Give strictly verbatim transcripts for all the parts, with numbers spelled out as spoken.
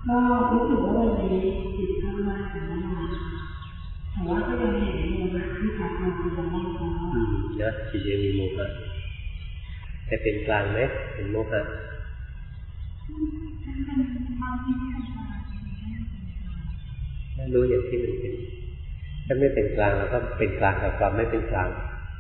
ก็รู้สึกว่าวันนี้จิตข้างมากแต่ว่าแต่ว่าก็ยังเห็นโมหะที่พัดมาเป็นวันแรกแล้วอืมนะจิตยังมีโมหะแต่เป็นกลางไหมเป็นโมหะไม่รู้อย่างที่มันเป็นถ้าไม่เป็นกลางแล้วก็เป็นกลางกับความไม่เป็นกลาง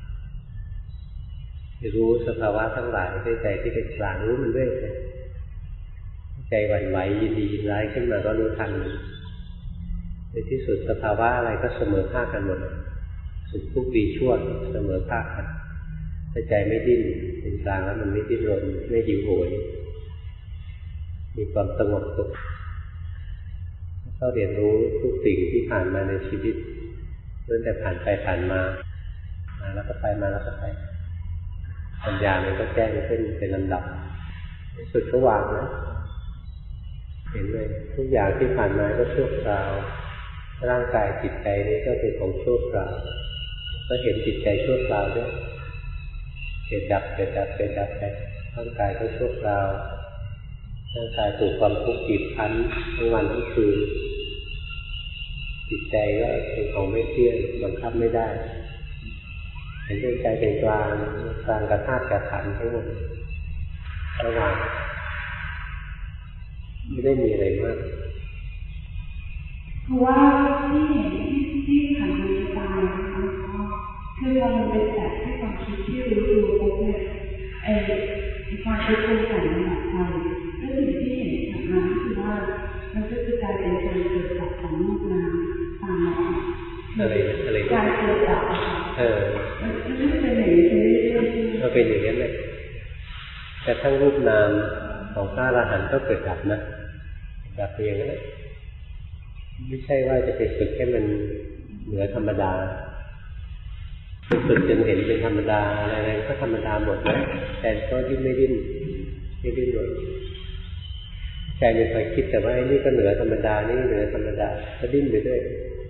รู้สภาวะทั้งหลายด้วยใจที่เป็นกลางรู้มันด้วยใจหวั่นไหวยินดียินร้ายขึ้นมาก็รู้ทันในที่สุดสภาวะอะไรก็เสมอภาคกันหมดสุขทุกข์ดีชั่วเสมอภาคกันถ้าใจไม่ดิ้นเป็นกลางแล้วมันไม่ดิ้นรนไม่หิวโหยมีความสงบสุขก็เรียนรู้ทุกสิ่งที่ผ่านมาในชีวิตเริ่มแต่ผ่านไปผ่านมามาแล้วก็ไปมาแล้วก็ไปปัญญามันก็แจ้งขึ้นเป็นลำดับในสุดก็วางนะเห็นเลยทุกอย่างที่ผ่านมาก็ชั่วคราวร่างกายจิตใจนี้ก็เป็นของชั่วคราวก็เห็นจิตใจชั่วคราวด้วยเกิดดับเกิดดับเกิดดับไปร่างกายก็ชั่วคราวร่างกายถูกความทุกข์บีบคั้นทั้งวันทั้งคืนจิตใจก็เป็นของไม่เที่ยงบังคับไม่ได้เห็นใจเป็นกลางกลางกับธาตุกับขันธ์ทั้งหมดระหว่างไม่ได้มีอะไรมากเพราะว่าที่เห็นที่ขันธ์มันตายนะคะคือเราเป็นแบบที่ความคิดที่รู้ตัวปุ๊บเนี่ยไอ้ความคิดปรุงแต่งมันหมดไปแล้วสิ่งที่เห็นจากนั้นคือว่ามันก็คือกลายเป็นการเกิดดับของรูปนามตามมาอะไรอะไรการเกิดดับเออมันไม่เป็นอย่างนี้เรื่อยๆมันเป็นอย่างนี้เลยแต่ทั้งรูปนามของพระอรหันต์ก็เกิดดับนะดับไปอย่างนั้นไม่ใช่ว่าจะไปฝึกให้มันเหนือธรรมดาฝึกจนเห็นเป็นธรรมดาอะไรๆก็ธรรมดาหมดนะแต่ก็ดิ้นไม่ดิ้นไม่ดิ้นหมดใจมันคอยคิดแต่ว่าไอ้นี่ก็เหนือธรรมดานี่เหนือธรรมดาก็ดิ้นไปด้วย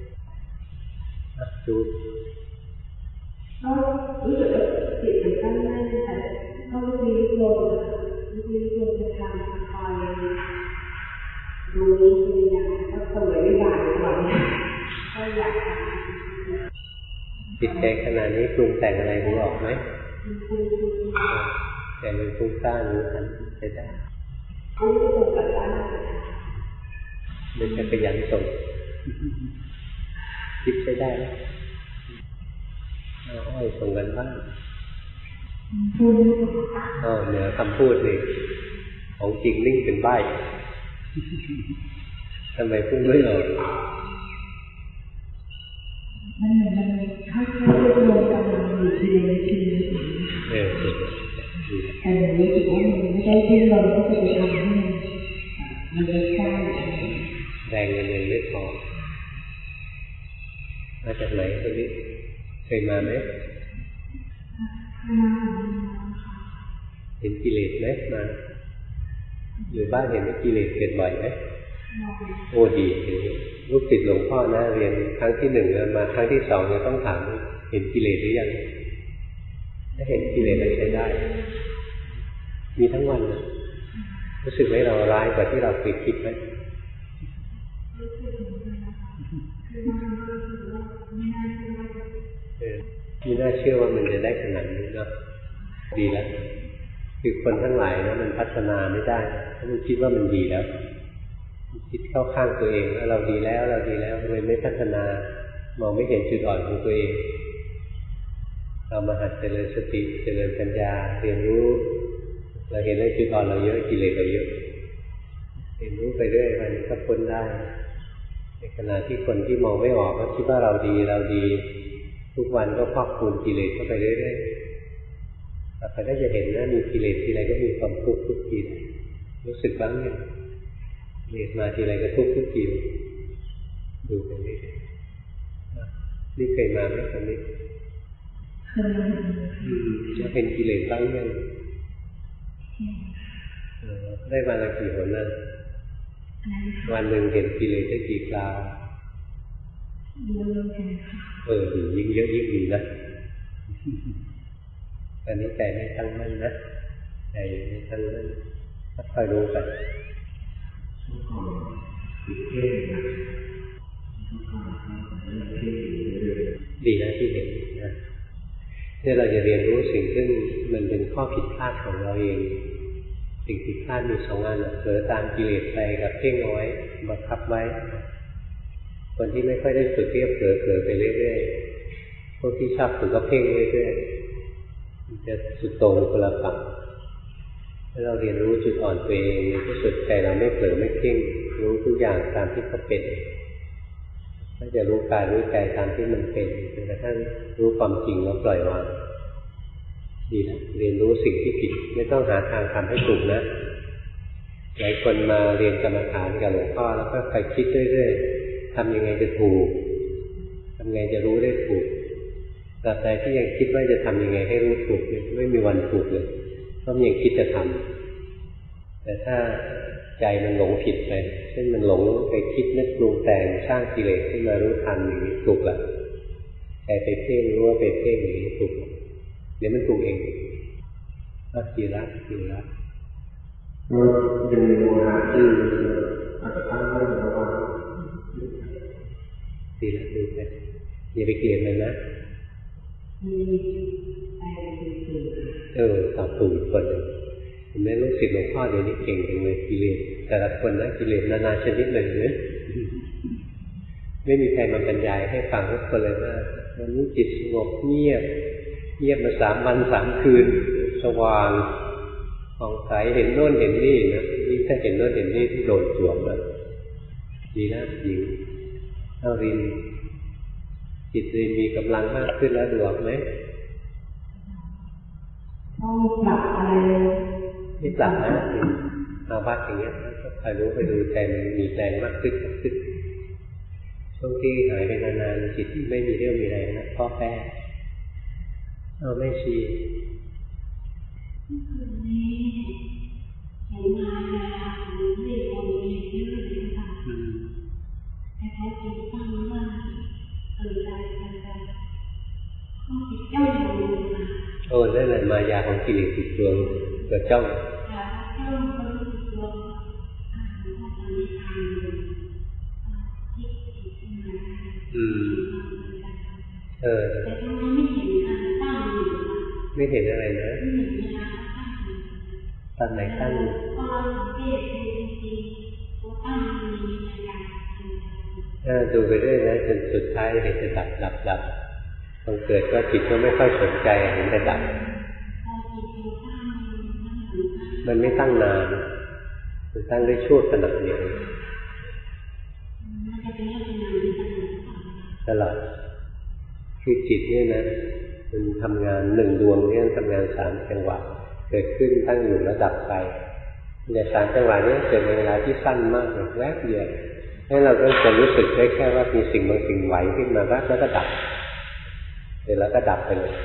ดูก็รู้สึกว่าจิตมันตั้งมั่นแต่ก็รู้วิริโยรู้วิริโยจะทำคอยดูวิญญาณก็เสวยวิบากตลอดก็อยากจิตใจขณะนี้ปรุงแต่งอะไรรู้ออกไหมแต่มันปรุงสร้างรู้ทันไปได้มันจะขยันส่งคิดใช้ได้ไหมอ้อยส่งกันบ้างอ๋อเหนือคำพูดนี่ของจริงนิ่งเป็นใบ้ทำไมพูดไม่ออกมันเหมือนมันค่อยๆรวมกันอยู่ทีละทีละเออแต่อย่างนี้ถือว่ามันไม่ได้ที่เราก็จะไปทำให้มันมันไม่ใช่แรงเงินยังไม่พอมาจากไหนคนนี้เคยมาไหมเห็นกิเลสไหมมาหรือบ้านเห็นกิเลสเกิดบ่อยไหมโอ้ดีลูกศิษย์หลวงพ่อนะเรียนครั้งที่หนึ่งมาครั้งที่สองจะต้องถามเห็นกิเลสหรือยังถ้าเห็นกิเลสแล้วใช้ได้มีทั้งวันนะรู้สึกไหมเราร้ายกว่าที่เราเคยคิดไหมไม่น่าเชื่อว่ามันจะได้ขนาดนี้เนาะดีแล้วคือคนทั้งหลายนะมันพัฒนาไม่ได้ถ้ามันคิดว่ามันดีแล้วคิดเข้าข้างตัวเองว่าเราดีแล้วเราดีแล้วเลยไม่พัฒนามองไม่เห็นจุดอ่อนของตัวเองเรามาหัดเจริญสติเจริญปัญญาเรียนรู้เราเห็นว่าจุดอ่อนเราเยอะกิเลสเราเยอะเรียนรู้ไปเรื่อยมันก็พ้นได้ในขณะที่คนที่มองไม่ออกก็คิดว่าเราดีเราดีทุกวันก็พอกพูนกิเลสเข้าไปเรื่อยๆแต่พอได้จะเห็นนะมีกิเลสทีไรก็มีความทุกข์ทุกทีรู้สึกบ้างเนี่ยกิเลสมาทีไรก็ทุกข์ทุกทีดูไปเรื่อยๆนี่เคยมาไหมตอนนี้เคยจะเป็นกิเลสบ้างยังได้วันละกี่หนนะวันหนึ่งเห็นกิเลสได้กี่คราวเออดียิ่งเยอะยิ่งดีนะตอนนี้ใจไม่ตั้งมั่นนะใจไม่ตั้งมั่นค่อยรู้ไปดีนะที่เห็นนะที่เราจะเรียนรู้สิ่งที่มันเป็นข้อผิดพลาดของเราเองสิ่งผิดพลาดมีสองอันเผลอตามกิเลสไปกับเพ่งเอาไว้บังคับไว้คนที่ไม่ค่อยได้ฝึกเรียบเผลอเผลอไปเรื่อยๆพวกที่ชอบฝึกก็เพ่งเรื่อยๆจะสุดโต่งคนละฝั่งถ้าเราเรียนรู้จุดอ่อนตัวเองในที่สุดใจเราไม่เผลอไม่เพ่งรู้ทุกอย่างตามที่เขาเป็นถ้าจะรู้กายรู้ใจตามที่มันเป็นจนกระทั่งรู้ความจริงแล้วปล่อยวางดีนะเรียนรู้สิ่งที่ผิดไม่ต้องหาทางทำให้ถูกนะหลายคนมาเรียนกรรมฐานกับหลวงพ่อแล้วก็ไปคิดเรื่อยๆทำยังไงจะถูกทำไงจะรู้ได้ถูกแต่ใจที่ยังคิดว่าจะทำยังไงให้รู้ถูกไม่มีวันถูกเลยเพราะมันยังคิดจะทำแต่ถ้าใจมันหลงผิดไปเช่นมันหลงไปคิดนึกปรุงแต่งสร้างกิเลสขึ้นมารู้ทันอย่างนี้ถูกละใจไปเพ่งรู้ว่าไปเพ่งอย่างนี้ถูกเดี๋ยวมันถูกเองก็จีรักจีรักมันยังมีโมหะที่อาจจะตั้งไม่ระวังดีแล้วดูไปอย่าไปเกลียดมันนะเออตอบถูกคนหนึ่งเห็นไหมลูกศิษย์หลวงพ่อเดี๋ยวนี้เก่งจังเลยกิเลสแต่ละคนนะกิเลสนานาชนิดเลยเนี่ยไม่มีใครมาบรรยายให้ฟังทุกคนเลยว่าวันนี้จิตสงบเงียบเงียบมาสามวันสามคืนสว่างผ่องใสเห็นโน่นเห็นนี่นะนี่ถ้าเห็นโน่นเห็นนี่ที่โดนสวมเลยดีนะดีเอารินจิตรินมีกำลังมากขึ้นแล้วดูออกไหมต้องปรับอะไรไม่ปรับนะอาวัดอย่างเงี้ยก็คอยรู้ไปดูใจมันมีแรงมากขึ้นมากขึ้นช่วงที่หายไปนานๆจิตไม่มีเรี่ยวมีแรงนะพ่อแพ้เอาไม่ชีคืนนี้เห็นมาแล้วหรือไม่คนเห็นเยอะเลยค่ะแต่แท้จริงตั้งมั่นตื่นใจกันกันข้อจิตจ้องอยู่ค่ะโอ้นั่นแหละมายาของกิเลสติดตัวเกิดจ้องค่ะจ้องก็รู้สึกตัวอ่าหรือว่าตอนนี้ทำอยู่ที่จิตขึ้นมาอืมเออแต่ทำไมไม่เห็นการตั้งอยู่ไม่เห็นอะไรนะไม่เห็นเวลาตอนไหนตั้งพอเราสังเกตดูจริงๆตัวตั้งมีในการเออดูไปเรื่อยนะจนสุดท้ายเห็นจะดับดับดับตอนเกิดก็จิตก็ไม่ค่อยสนใจเห็นจะดับมันไม่ตั้งนานมันตั้งได้ชั่วขณะเดียวตลอดคือจิตเนี่ยนะมันทำงานหนึ่งดวงเนี่ยทำงานสามจังหวะเกิดขึ้นตั้งอยู่ระดับไปแต่สามจังหวะนี้เกิดในเวลาที่สั้นมากแบบแวบเดียวให้เราก็จะรู้สึกได้แค่ว่ามีสิ่งบางสิ่งไหวขึ้นมาแวบแล้วก็ดับเสร็จแล้วก็ดับไปเลย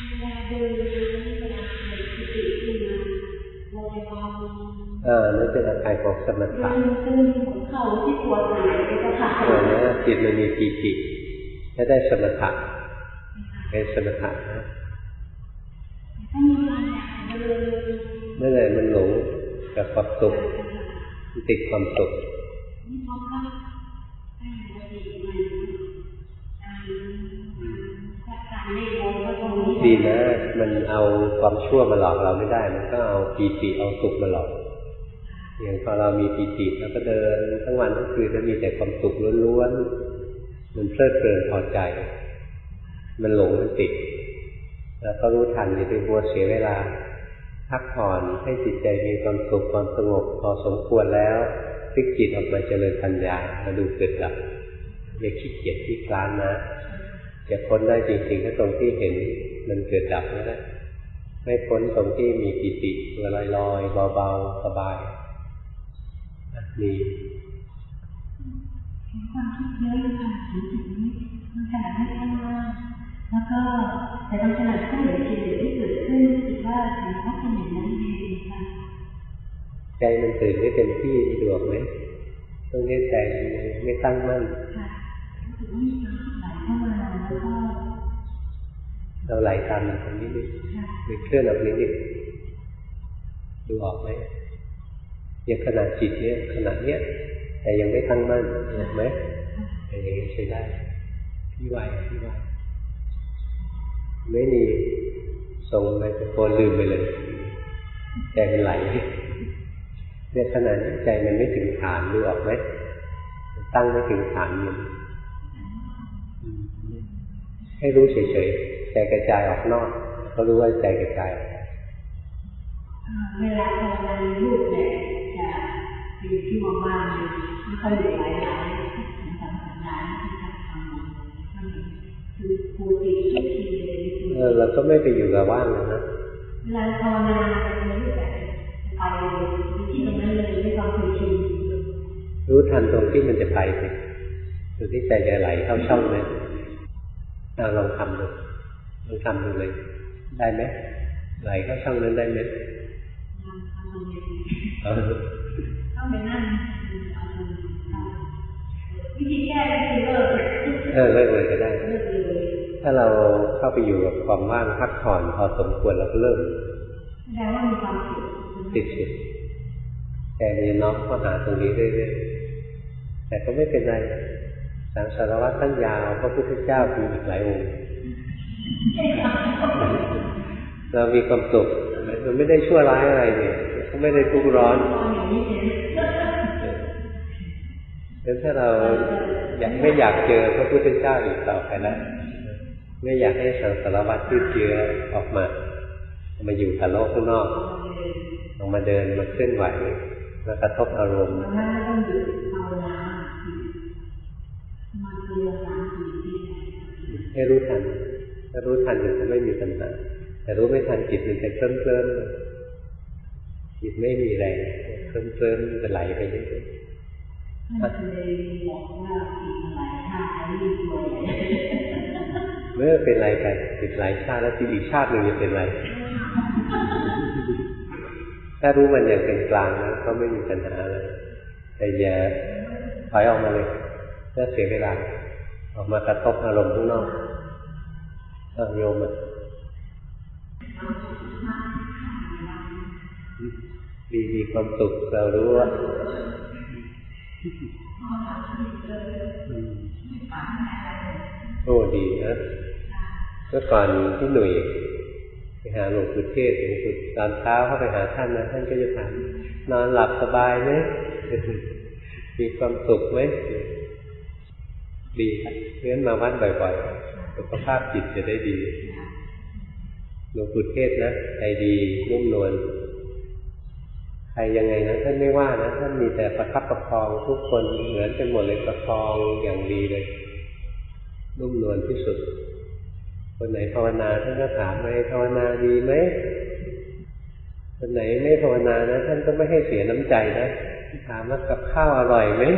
อ่านั่นเป็นอาการของสมถะเข่าที่ปวดหายไปก็ขาดเออนะจิตมันมีปีติถ้าได้สมถะเป็นสมถะนะนั่นแหละมันหลงกับความสุขติดความสุขดีนะมันเอาความชั่วมาหลอกเราไม่ได้มันก็เอาปีติเอาสุขมาหลอกอย่างพอเรามีปีติแล้วก็เดินทั้งวันทั้งคืนแล้วมีแต่ความสุขล้วนๆมันเพลิดเพลินพอใจมันหลงมันติดแล้วก็รู้ทันอย่าไปมัวเสียเวลาพักผ่อนให้จิตใจมีความสุขความสงบพอสมควรแล้วพลิกจิตออกมาเจริญปัญญามาดูเกิดดับอย่าขี้เกียจขี้คลานนะจะพ้นได้จริงๆก็ตรงที่เห็นมันเกิดดับนั่นแหละไม่พ้นตรงที่มีปิติตัวลอยๆเบาๆสบายนี่ความคิดเยอะเลยค่ะถึงจุดนี้มันขนาดไม่ข้างล่างแล้วก็แต่ตอนขนาดที่เหลือกิเลสที่เกิดขึ้นคิดว่ามันก็เป็นอย่างนั้นเองค่ะใจมันตื่นไม่เป็นที่ดวงไหมต้องเรียกใจไม่ตั้งมั่นค่ะรู้สึกว่ามีความคิดไหลเข้ามาแล้วก็เราไหลตามมันตรงนี้นิดมีเคลื่อนออกนิดนิดดูออกไหมอย่างขณะจิตเนี่ยขณะเนี้ยแต่ยังไม่ตั้งมั่นเห็นไหมแต่อย่างนี้ใช้ได้พี่ไหวพี่ไหวไม่มีส่งไปตะโกนลืมไปเลยใจมันไหลเนี่ยขณะนี้ใจมันไม่ถึงฐานรู้ออกไหมตั้งไม่ถึงฐานมันให้รู้เฉยๆใจกระจายออกนอกก็รู้ว่าใจกระจายออกเวลาภาวนารูปเนี่ยจะอยู่ที่ว่างๆไม่ค่อยเหลือหลายหลายสองสามสัปดาห์ที่ทำทำมันคือปูติทุกทีเลยเออเราก็ไม่ไปอยู่กับว่างเลยนะเวลาภาวนาในรูปแบบไปที่ตรงนั้นเลยไม่ต้องคุยชินรู้ทันตรงที่มันจะไปสิตรงที่ใจจะไหลเข้าช่องนั้นลองทำดูลองทำดูเลยได้ไหมไหลเข้าช่องนั้นได้ไหมต้องไปนั่งวิธีแก้ก็คือเลิกเออเลิกเลยก็ได้ถ้าเราเข้าไปอยู่กับความว่างพักผ่อนพอสมควรเราก็เลิกแสดงว่ามีความสุขติดสุดแต่มีน้องก็หาตรงนี้เรื่อยๆแต่ก็ไม่เป็นไรสังสารวัฏท่านยาวพระพุทธเจ้ามีอีกหลายองค์เรามีความสุขมันไม่ได้ชั่วร้ายอะไรเนี่ยก็ไม่ได้ทุกข์ร้อนงั้นถ้าเราอยากไม่อยากเจอพระพุทธเจ้าอีกต่อไปแล้วไม่อยากให้สังสารวัฏยืดเยื้อออกมามาอยู่กับโลกข้างนอกออกมาเดินมาเคลื่อนไหวมากระทบอารมณ์ให้รู้ทันถ้ารู้ทันอยู่ก็ไม่มีปัญหาแต่รู้ไม่ทันจิตมันจะเคลิ้มเคลิ้มจิตไม่มีแรงเคลิ้มเคลิ้มจะไหลไปเรื่อยๆมันเลยบอกว่าจิตไหลชาติไม่มีตัวใหญ่เมื่อเป็นไรไปจิตไหลชาติแล้วจิตอีกชาติหนึ่งจะเป็นไรถ้ารู้มันอย่างเป็นกลางนะก็ไม่มีปัญหาเลยแต่อย่าถอยออกมาเลยถ้าเสียเวลาออกมากระทบอารมณ์ข้างนอกโยมอ่ะดีมีความสุขเรารู้ว่าโอ้ดีนะเมื่อก่อนที่หนุ่ยไปหาหลวงปู่เทศหลวงปู่ตอนเช้าเข้าไปหาท่านนะท่านก็จะถามนอนหลับสบายไหมมีความสุขไหมดีเพราะฉะนั้นมาวัดบ่อยๆสุขภาพจิตจะได้ดีหลวงปู่เทศนะใจดีนุ่มนวลใครยังไงนะท่านไม่ว่านะท่านมีแต่ประคับประคองทุกคนเหมือนกันหมดเลยประคองอย่างดีเลยนุ่มนวลที่สุดคนไหนภาวนาท่านก็ถามไหมภาวนาดีไหมคนไหนไม่ภาวนานะท่านก็ไม่ให้เสียน้ำใจนะถามว่ากับข้าวอร่อยไหม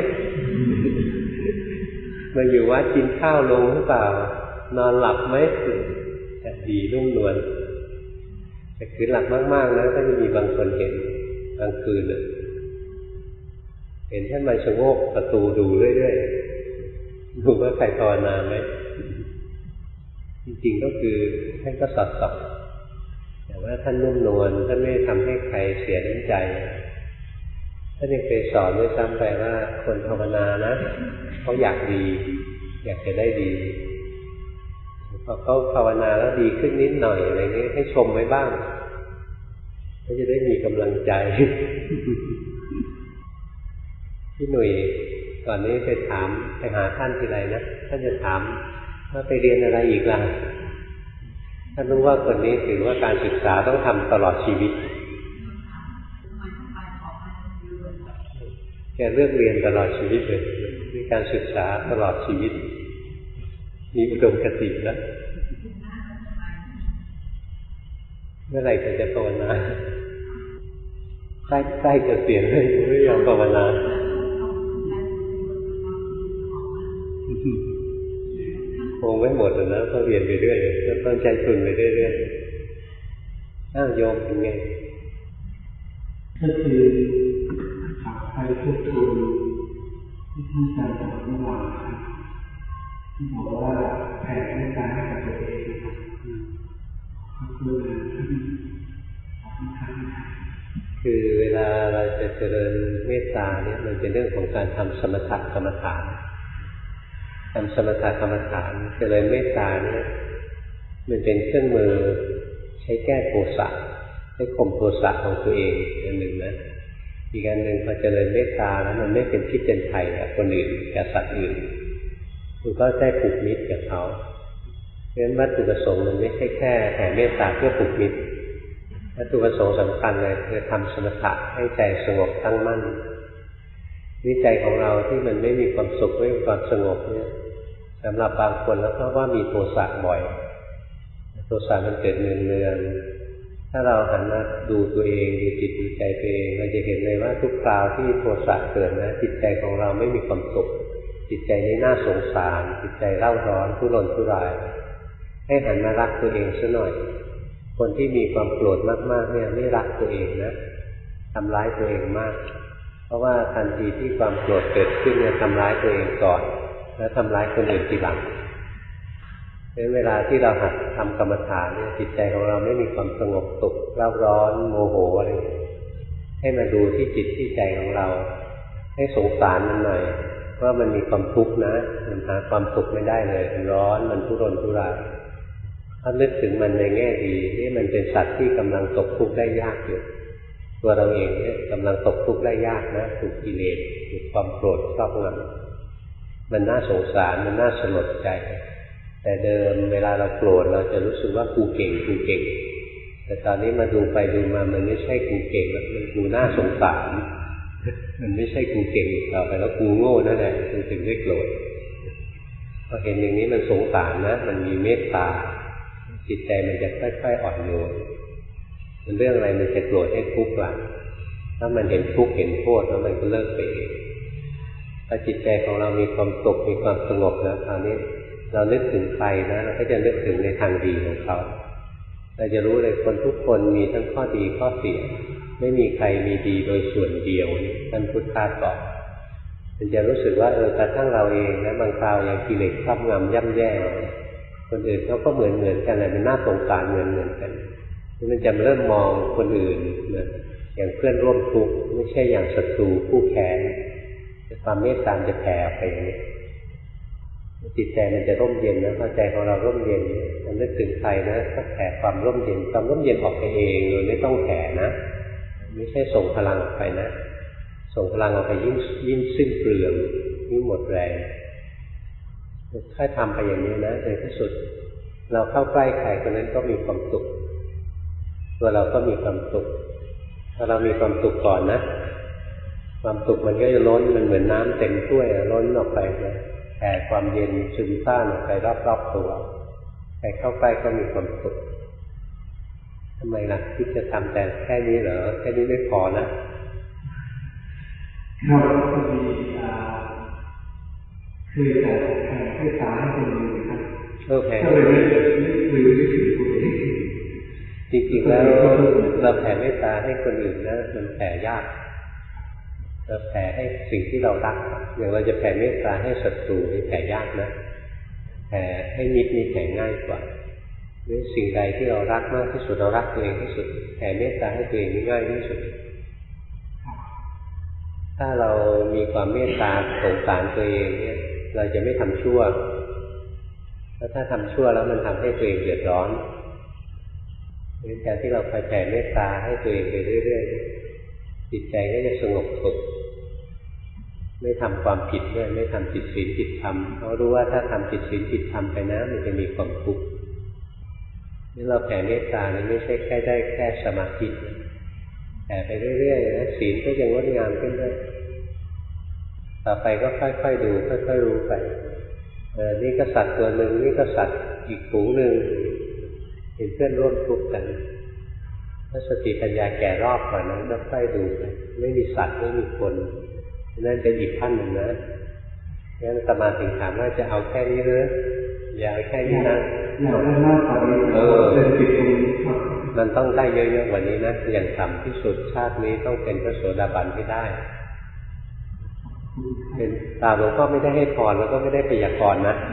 มาอยู่วัดกินข้าวลงหรือเปล่านอนหลับไหมจะดีนุ่มนวลแต่คือหลับมากๆนะก็จะมีบางคนเห็นกลางคืนน่ะเห็นท่านมาชะโงกประตูดูเรื่อยๆดูว่าใครภาวนาไหมจริงๆก็คือท่านก็สอดส่องแต่ว่าท่านนุ่มนวลท่านไม่ทำให้ใครเสียน้ำใจท่านยังเคยสอนด้วยซ้ำไปว่าคนภาวนานะเขาอยากดีอยากจะได้ดีพอเขาภาวนาแล้วดีขึ้นนิดหน่อยอะไรนี้ให้ชมไว้บ้างเขาจะได้มีกำลังใจพี่หนุ่ยก่อนนี้ไปถามไปหาท่านทีไรนะท่านจะถามว่าไปเรียนอะไรอีกล่ะท่านรู้ว่าคนนี้ถือว่าการศึกษาต้องทำตลอดชีวิตแกเลือกเรียนตลอดชีวิตเลยมีการศึกษาตลอดชีวิตมีอุดมคติแล้วเมื่อไหร่จะจะภาวนาใกล้ใกล้จะเสียเลยไม่ยอมภาวนาคงไม่หมดนะก็เรียนไปเรื่อยแล้วต้องใจทุนไปเรื่อยๆอ้าวโยมเป็นไงก็คือถามใครพูดคุยที่ท่านอาจารย์บอกเมื่อวานที่บอกว่าแผ่เมตตาให้กับตัวเองนะครับก็คือท่านอธิษฐานคือเวลาเราจะเจริญเมตตาเนี่ยมันเป็นเรื่องของการทำสมถะกรรมฐานทำสมถะกรรมฐานเจริญเมตตาเนี่ยมันเป็นเครื่องมือใช้แก้โทสะให้ข่มโทสะของตัวเองอันหนึ่งนะอีกอันหนึ่งพอเจริญเมตตาแล้วมันไม่เป็นพิษเป็นภัยกับคนอื่นกับสัตว์อื่นมันก็ได้ผูกมิตรกับเขาเพราะฉะนั้นวัตถุประสงค์มันไม่ใช่แค่แผ่เมตตาเพื่อผูกมิตรวัตถุประสงค์สำคัญเลยคือทำสมถะให้ใจสงบตั้งมั่นวิจัยของเราที่มันไม่มีความสุขไม่มีความสงบเนี่ยสำหรับบางคนแล้วเพราะว่ามีโทสะบ่อยโทสะมันเกิดเนืองๆถ้าเราหันมาดูตัวเองดูจิตดูใจตัวเองเราจะเห็นเลยว่าทุกคราวที่โทสะเกิดนะจิตใจของเราไม่มีความสุขจิตใจนี้น่าสงสารจิตใจเร่าร้อนทุรนทุรายให้หันมารักตัวเองซะหน่อยคนที่มีความโกรธมากๆเนี่ยไม่รักตัวเองนะทำร้ายตัวเองมากเพราะว่าทันทีที่ความโกรธเกิดขึ้นเนี่ยทำร้ายตัวเองก่อนแล้วทำร้ายคนอื่นทีหลังเพราะเวลาที่เราหัดทำกรรมฐานเนี่ยจิตใจของเราไม่มีความสงบสุขเร่าร้อนโมโหอะไรให้มาดูที่จิตที่ใจของเราให้สงสารมันหน่อยว่ามันมีความทุกข์นะมันหาความสุขไม่ได้เลยมันร้อนมันทุรนทุรายถ้านึกถึงมันในแง่ดีนี่มันเป็นสัตว์ที่กำลังตกทุกข์ได้ยากอยู่ตัวเราเองเนี่ยกำลังตกทุกข์ได้ยากนะถูกกิเลสถูกความโกรธครอบงำมันน่าสงสารมันน่าสลดใจแต่เดิมเวลาเราโกรธเราจะรู้สึกว่ากูเก่งกูเก่งแต่ตอนนี้มาดูไปดูมามันไม่ใช่กูเก่งแล้วมันกูน่าสงสารมันไม่ใช่กูเก่งต่อไปแล้วกูโง่นั่นแหละมันถึงได้โกรธพอเห็นอย่างนี้มันสงสารนะมันมีเมตตาจิตใจมันจะค่อยๆอ่อนโยนมันเรื่องอะไรมันจะโกรธให้ทุกข์ล่ะถ้ามันเห็นทุกข์เห็นโทษแล้วมันก็เลิกไปเองถ้าจิตใจของเรามีความสุขมีความสงบนะคราวนี้เรานึกถึงใครนะเราก็จะนึกถึงในทางดีของเขาเราจะรู้เลยคนทุกคนมีทั้งข้อดีข้อเสียไม่มีใครมีดีโดยส่วนเดียวท่านพุทธาบอกมันจะรู้สึกว่าเออกระทั่งเราเองนะบางคราวอย่างกิเลสครอบงำย่ำแย่คนอื่นเขาก็เหมือนเหมือนกันเลยมันน่าสงสารเหมือนเหมือนกันมันจะเริ่มมองคนอื่นนะอย่างเพื่อนร่วมทุกข์ไม่ใช่อย่างศัตรูคู่แค้นความเมตตาจะแผ่ออกไปอย่างนี้จิตใจมันจะร่มเย็นนะพอใจของเราร่มเย็นมันนึกถึงใครนะก็แผ่ความร่มเย็นความร่มเย็นออกไปเองโดยไม่ต้องแผ่นะไม่ใช่ส่งพลังออกไปนะส่งพลังออกไปยิ่งยิ่งสิ้นเปลืองยิ่งหมดแรงถ้าทำไปอย่างนี้นะในที่สุดเราเข้าใกล้ใครคนนั้นก็มีความสุขตัวเราก็มีความสุขถ้าเรามีความสุขก่อนนะความสุขมันก็จะล้นมันเหมือนน้ำเต็มถ้วยล้นออกไปนะแผ่ความเย็นซึมซ่านออกไปรอบๆตัวใครเข้าใกล้ก็มีความสุขทำไมล่ะคิดจะทำแต่แค่นี้เหรอแค่นี้ไม่พอนะเราก็มีคือแต่แผ่ให้ตาให้คนอื่นครับเออแผ่ก็เลยไม่ไม่ลืมไม่ถึงตัวเองจริงๆแล้วเราแผ่เมตตาให้คนอื่นนะมันแผ่ยากเราแผ่ให้สิ่งที่เรารักอย่างเราจะแผ่เมตตาให้ศัตรูนี่แผ่ยากนะแผ่ให้มิตรนี่แผ่ง่ายกว่าหรือสิ่งใดที่เรารักมากที่สุดเรารักตัวเองที่สุดแผ่เมตตาให้ตัวเองนี่ง่ายที่สุดถ้าเรามีความเมตตาสงสารตัวเองเนี่ยเราจะไม่ทำชั่วแล้วถ้าทำชั่วแล้วมันทำให้ตัวเองเดือดร้อนในการที่เราคอยแผ่เมตตาให้ตัวเองไปเรื่อยๆจิตใจก็จะสงบสุขไม่ทำความผิดด้วยไม่ทำผิดศีลผิดธรรมเพราะรู้ว่าถ้าทำผิดศีลผิดธรรมไปนะมันจะมีความทุกข์นี่เราแผ่เมตตานี่ไม่ใช่แค่ได้แค่สมาธิแผ่ไปเรื่อยๆนะศีลก็จะงดงามขึ้นด้วยต่อไปก็ค่อยๆดูค่อยๆรู้ไปเออนี่ก็สัตว์ตัวหนึ่งนี่ก็สัตว์อีกฝูงหนึ่งเห็นเพื่อนร่วมทุกข์กันถ้าสติปัญญาแก่รอบกว่านั้นก็ค่อยดูไปไม่มีสัตว์ไม่มีคนนั่นเป็นอีกขั้นหนึ่งนะงั้นสมาธิถามว่าจะเอาแค่นี้หรืออย่าแค่นี้นะอยากได้มากกว่านี้เออเป็นจิตตรงนี้ครับมันต้องได้เยอะๆกว่านี้นะอย่างต่ำที่สุดชาตินี้ต้องเป็นพระโสดาบันให้ได้เป็นตาหลวงพ่อไม่ได้ให้พรแล้วก็ไม่ได้พยากรณ์นะ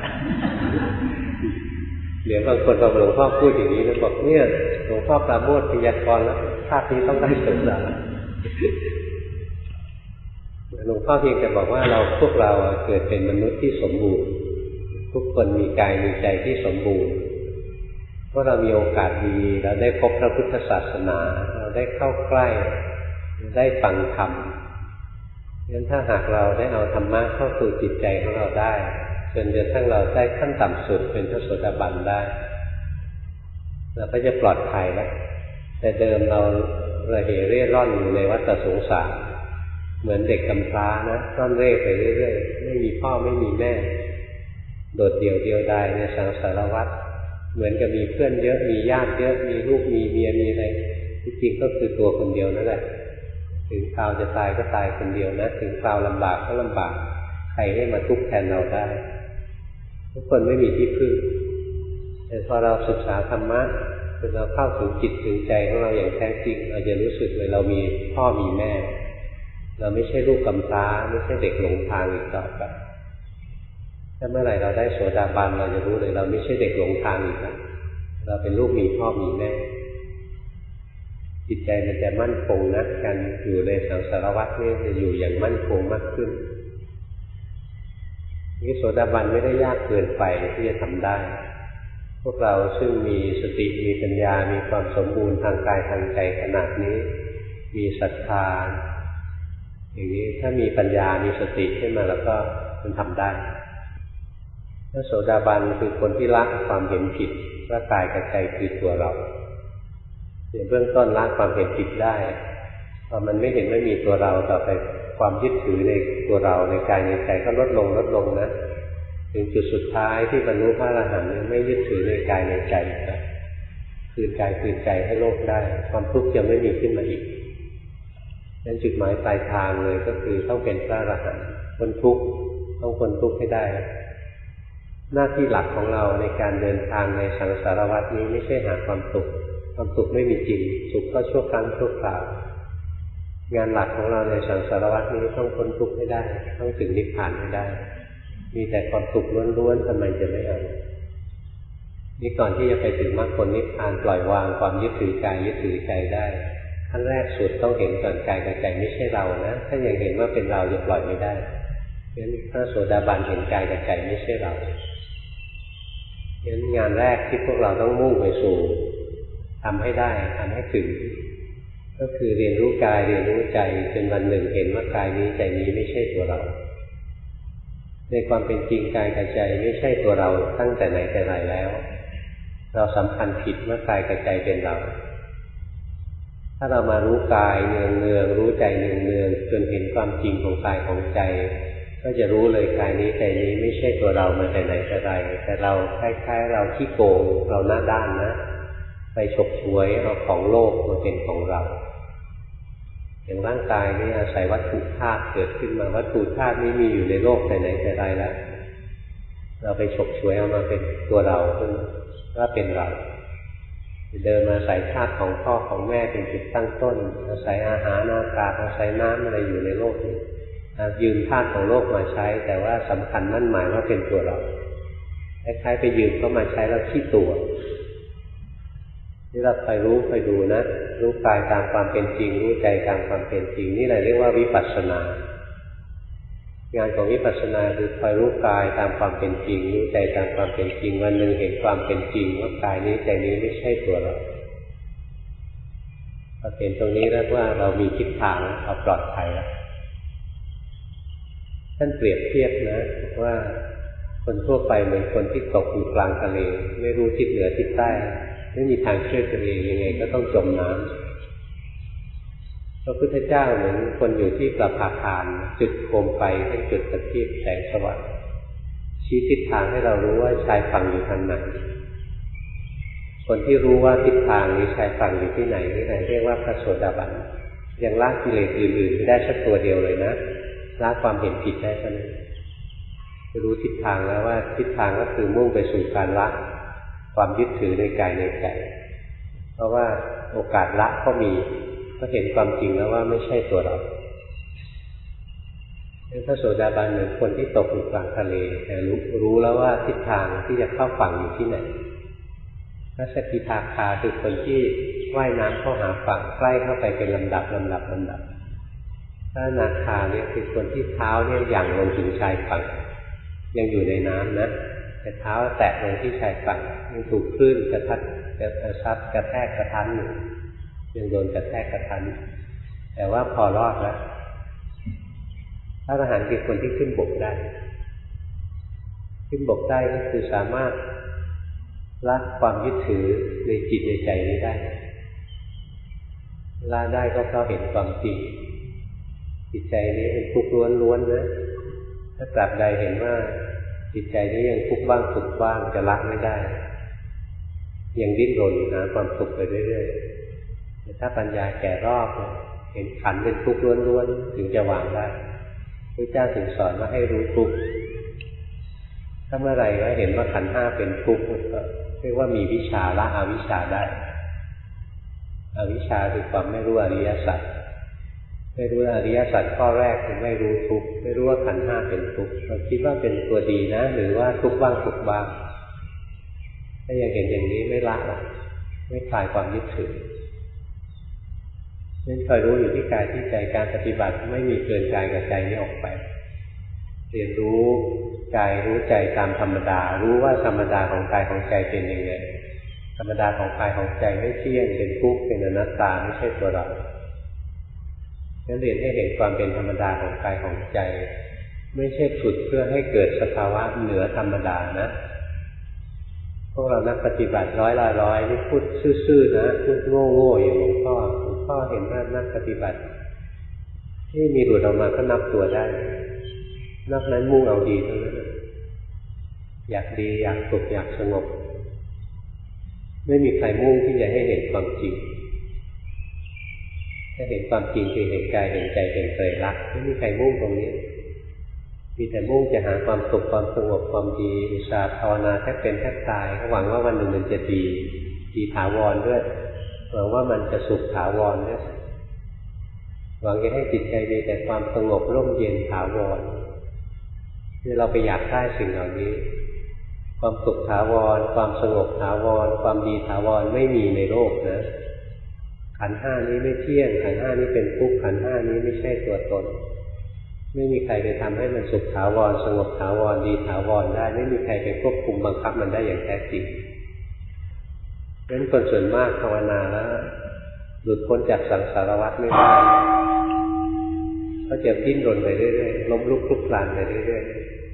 เดี๋ยวบางคนพอหลวงพ่อพูดอย่างนี้แล้วบอกเนี่ยหลวงพ่อปราโมทย์พยากรณ์แล้วชาตินี้ต้องได้โสดาบันหลวงพ่อเพียงแต่บอกว่าเราพวกเราเกิดเป็นมนุษย์ที่สมบูรณ์ทุกคนมีกายมีใจที่สมบูรณ์เพราะเรามีโอกาสดีเราได้พบพระพุทธศาสนาเราได้เข้าใกล้ได้ฟังธรรมงั้นถ้าหากเราได้เอาธรรมะเข้าสู่จิตใจของเราได้จนจนทั้งเราได้ขั้นต่ำสุดเป็นพระโสดาบันได้เราก็จะปลอดภัยแล้วแต่เดิมเราระเหเร่ร่อนอยู่ในวัฏสงสารเหมือนเด็กกำพร้านะร่อนเร่ไปเรื่อยๆไม่มีพ่อไม่มีแม่โดดเดี่ยวเดียวดายในสังสารวัฏเหมือนกับมีเพื่อนเยอะมีญาติเยอะมีลูกมีเมียมีอะไรที่จริงก็คือตัวคนเดียวนั่นแหละถึงคราวจะตายก็ตายคนเดียวนะถึงคราวลำบากก็ลำบากใครให้มาทุกข์แทนเราได้ทุกคนไม่มีที่พึ่งแต่พอเราศึกษาธรรมะจนเราเข้าถึงจิตถึงใจของเราอย่างแท้จริงเราจะรู้สึกเลยเรามีพ่อมีแม่เราไม่ใช่ลูกกำพร้าไม่ใช่เด็กหลงทางอีกต่อไปถ้าเมื่อไหร่เราได้โสดาบันเราจะรู้เลยเราไม่ใช่เด็กหลงทางอีกแล้วเราเป็นลูกมีพ่อมีแม่จิตใจมันจะมั่นคงนะการอยู่ในสังสารวัฏนี่จะอยู่อย่างมั่นคงมากขึ้นนี่โสดาบันไม่ได้ยากเกินไปที่จะทำได้พวกเราซึ่งมีสติมีปัญญามีความสมบูรณ์ทางกายทางใจขนาดนี้มีศรัทธาอย่างนี้ถ้ามีปัญญามีสติขึ้นมาแล้วก็มันทำได้พระโสดาบันคือคนที่ละความเห็นผิดว่ากายกับใจคือตัวเราในเบื้องต้นละความเห็นผิดได้พอมันไม่เห็นไม่มีตัวเราต่อไปความยึดถือในตัวเราในกายในใจก็ลดลงลดลงนะถึงจุดสุดท้ายที่บรรลุพระอรหันต์ไม่ยึดถือในกายในใจนะคืนกายคืนใจให้โลกได้ความทุกข์จะไม่มีขึ้นมาอีกนั่นจุดหมายปลายทางเลยก็คือต้องเป็นพระอรหันต์พ้นทุกข์ต้องพ้นทุกข์ให้ได้หน้าที่หลักของเราในการเดินทางในสังสารวัฏนี้ไม่ใช่หาความสุขความสุขไม่มีจริงสุขก็ชั่วครั้งชั่วคราวงานหลักของเราในสังสารวัฏนี้ต้องพ้นทุกข์ให้ได้ต้องถึงนิพพานให้ได้มีแต่ความสุขล้วนๆทำไมจะไม่เอานี่ก่อนที่จะไปถึงมรรคผลนิพพานปล่อยวางความยึดถือกายยึดถือใจได้ขั้นแรกสุดต้องเห็นก่อนกายกับใจไม่ใช่เรานะถ้ายังเห็นว่าเป็นเราจะปล่อยไม่ได้เพราะฉะนั้นพระโสดาบันเห็นกายกับใจไม่ใช่เราเพราะฉะนั้นงานแรกที่พวกเราต้องมุ่งไปสู่ทำให้ได้ทำให้ถึงก็คือเรียนรู้กายเรียนรู้ใจจนวันหนึ่งเห็นว่ากายนี้ใจนี้ไม่ใช่ตัวเราในความเป็นจริงกายกับใจไม่ใช่ตัวเราตั้งแต่ไหนแต่ไรแล้วเราสำคัญผิดว่ากายกับใจเป็นเราถ้าเรามารู้กายเนืองเนืองรู้ใจเนืองเนืองจนเห็นความจริงของกายของใจก็จะรู้เลยกายนี้ใจนี้ไม่ใช่ตัวเรามาแต่ไหนแต่ไรแต่เราคล้ายๆเราขี้โกงเราหน้าด้านนะไปฉกฉวยเอาของโลกมาเป็นของเราอย่างร่างกายนี่อาศัยวัตถุธาตุเกิดขึ้นมาวัตถุธาตุนี้มีอยู่ในโลกแต่ไหนแต่ไรแล้วเราไปฉกฉวยเอามาเป็นตัวเราขึ้นว่าเป็นเราเดินมาอาศัยธาตุของพ่อของแม่เป็นจุดตั้งต้นอาศัยอาหารอากาศอาศัยน้ำอะไรอยู่ในโลกนี้ยืมธาตุของโลกมาใช้แต่ว่าสำคัญมั่นหมายว่าเป็นตัวเราคล้ายๆไปยืมเข้ามาใช้แล้วขี้ตัวนี่เราไปรู้ไปดูนะรู้กายตามความเป็นจริงรู้ใจตามความเป็นจริงนี่แหละเรียกว่าวิปัสสนางานของวิปัสสนาคือคอยรู้กายตามความเป็นจริงรู้ใจตามความเป็นจริงวันหนึ่งเห็นความเป็นจริงว่ากายนี้ใจนี้ไม่ใช่ตัวเราพอเห็นตรงนี้แล้วว่าเรามีทิศทางเราปลอดภัยแล้วท่านเปรียบเทียบนะว่าคนทั่วไปเหมือนคนที่ตกอยู่กลางทะเลไม่รู้ทิศเหนือทิศใต้ไม่มีทางช่วยตัวเองยังไงก็ต้องจมน้ำพระพุทธเจ้าเหมือนคนอยู่ที่ประภาคารจุดโคมไฟให้จุดประทีปแสงสว่างชี้ทิศทางให้เรารู้ว่าชายฝั่งอยู่ทางไหนคนที่รู้ว่าทิศทางนี้ชายฝั่งอยู่ที่ไหนที่ไหนเรียกว่าพระโสดาบันยังละกิเลสอื่นๆไม่ได้สักตัวเดียวเลยนะละความเห็นผิดได้เท่านั้นรู้ทิศทางแล้วว่าทิศทางก็คือมุ่งไปสู่การละความยึดถือในกายในใจเพราะว่าโอกาสละก็มีก็เห็นความจริงแล้วว่าไม่ใช่ตัวเราพระโสดาบันเหมือนคนที่ตกอยู่กลางทะเลแต่รู้รู้แล้วว่าทิศทางที่จะเข้าฝั่งอยู่ที่ไหนพระสกิทาคาคือคนที่ว่ายน้ำเข้าหาฝั่งใกล้เข้าไปเป็นลำดับลำดับลำดับถ้าอนาคาเนี่ยคือคนที่เท้าเนี่ยหยั่งลงถึงชายฝั่งยังอยู่ในน้ำนะแต่เท้าแตะลงที่ชายฝั่งยังถูกคลื่นกระทัดกระซัดกระแทกกระทันอยู่ยังโดนกระแทกกระทันแต่ว่าพอรอดแล้วพระอรหันต์คือคนที่ขึ้นบกได้ขึ้นบกได้ก็คือสามารถละความยึดถือในจิตในใจนี้ได้ละได้ก็เพราะเห็นความจริงจิตใจนี้เป็นทุกข์ล้วนๆนะถ้าตราบใดเห็นว่าจิตใจนี้ยังทุกข์บ้างสุขบ้างจะละไม่ได้ยังดิ้นรนหาความสุขไปเรื่อยๆแต่ถ้าปัญญาแก่รอบเห็นขันธ์เป็นทุกข์ล้วนๆถึงจะวางได้พระเจ้าถึงสอนว่าให้รู้ทุกข์ถ้าเมื่อไหร่ว่าเห็นว่าขันธ์ห้าเป็นทุกข์ก็เรียกว่ามีวิชาละอวิชชาได้อวิชชาคือความไม่รู้อริยสัจไม่รู้อริยสัจข้อแรกคือไม่รู้ทุกข์ไม่รู้ว่าขันธ์ห้าเป็นทุกข์เราคิดว่าเป็นตัวดีนะหรือว่าทุกข์บ้างสุขบ้างถ้ายังเห็นอย่างนี้ไม่ละหรอกไม่คลายความยึดถือนั่นคอยรู้อยู่ที่กายที่ใจการปฏิบัติไม่มีเกินกายกับใจนี้ออกไปเรียนรู้กายรู้ใจตามธรรมดารู้ว่าธรรมดาของกายของใจเป็นยังไงธรรมดาของกายของใจไม่เที่ยงเป็นทุกข์เป็นอนัตตาไม่ใช่ตัวเรานั่นเรียนให้เห็นความเป็นธรรมดาของกายของใจไม่ใช่ฝึกเพื่อให้เกิดสภาวะเหนือธรรมดานะพวกเรานักปฏิบัติร้อยละร้อยนี่พูดซื่อๆนะพูดโง่ๆอย่างหลวงพ่อหลวงพ่อเห็นว่านักปฏิบัติที่มีหลุดออกมาก็นับตัวได้นอกนั้นมุ่งเอาดีเท่านั้นอยากดีอยากสุขอยากสงบไม่มีใครมุ่งที่จะให้เห็นความจริงถ้าเห็นความจริงคือเห็นกายเห็นใจเป็นไตรลักษณ์ไม่มีใครมุ่งตรงนี้มีแต่มุ่งจะหาความสุขความสงบความดีอุตสาห์ภาวนาแทบเป็นแทบตายหวังว่าวันหนึ่งมันจะดีดีถาวรด้วยหวังว่ามันจะสุขถาวรด้วยหวังจะให้จิตใจมีแต่ความสงบร่มเย็นถาวรคือเราไปอยากได้สิ่งเหล่านี้ความสุขถาวรความสงบถาวรความดีถาวรไม่มีในโลกนะขันธ์ห้านี้ไม่เที่ยงขันธ์ห้านี้เป็นทุกข์ขันธ์ห้านี้ไม่ใช่ตัวตนไม่มีใครไปทำให้มันสุขถาวรสงบถาวรดีถาวรได้ไม่มีใครไปควบคุมบังคับมันได้อย่างแท้จริงเพราะฉะนั้นคนส่วนมากภาวนาแล้วหลุดพ้นจากสังสารวัฏไม่ได้ก็จะดิ้นรนไปเรื่อยๆล้มลุกคลุกคลานไปเรื่อย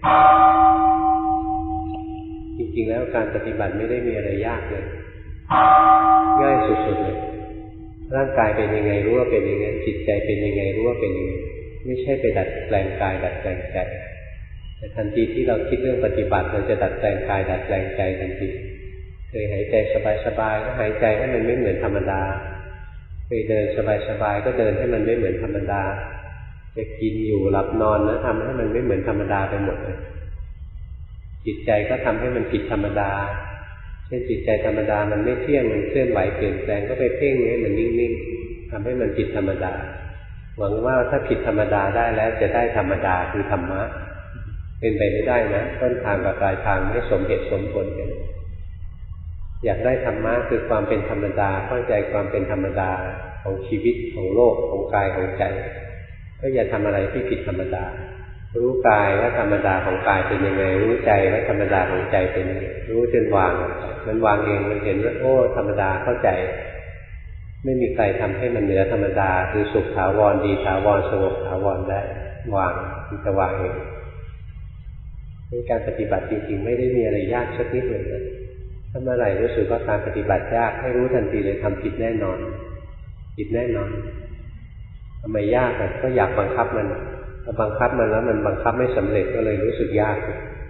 ๆจริงๆแล้วการปฏิบัติไม่ได้มีอะไรยากเลยง่ายสุดๆเลยร่างกายเป็นยังไงรู้ว่าเป็นยังไงจิตใจเป็นยังไงรู้ว่าเป็นยังไงไม่ใช่ไปดัดแปลงกายดัดแปลงใจแต่ทันทีที่เราคิดเรื่องปฏิบัติเราจะดัดแปลงกายดัดแปลงใจทันทีเคยหายใจสบายๆก็หายใจให้มันไม่เหมือนธรรมดาเคยเดินสบายๆก็เดินให้มันไม่เหมือนธรรมดาจะกินอยู่หลับนอนนะทำให้มันไม่เหมือนธรรมดาไปหมดเลยจิตใจก็ทำให้มันผิดธรรมดาเช่นจิตใจธรรมดามันไม่เที่ยงมันเคลื่อนไหวเปลี่ยนแปลงก็ไปเพ่งให้มันนิ่งๆทำให้มันผิดธรรมดาหวังว่าถ้าผิดธรรมดาได้แล้วจะได้ธรรมดาคือธรรมะเป็นไปไม่ได้นะต้นทางกับปลายทางไม่สมเหตุสมผลกันอยากได้ธรรมะคือความเป็นธรรมดาเข้าใจความเป็นธรรมดาของชีวิตของโลกของกายของใจก็อย่าทำอะไรที่ผิดธรรมดารู้กายว่าธรรมดาของกายเป็นยังไงรู้ใจว่าธรรมดาของใจเป็นยังไงรู้จนวางมันวางเองมันเห็นว่าโอ้ธรรมดาเข้าใจไม่มีใครทำให้มันเหนือธรรมดาคือสุขถาวรดีถาวรสงบถาวรได้วางมันจะวางเองเป็นการปฏิบัติจริงๆไม่ได้มีอะไรยากสักนิดเลยนะถ้าเมื่อไหร่รู้สึกว่าการปฏิบัติยากให้รู้ทันทีเลยทำผิดแน่นอนผิดแน่นอนทำไมยากอ่ะก็อยากบังคับมันพอบังคับมันแล้วมันบังคับไม่สำเร็จก็เลยรู้สึกยาก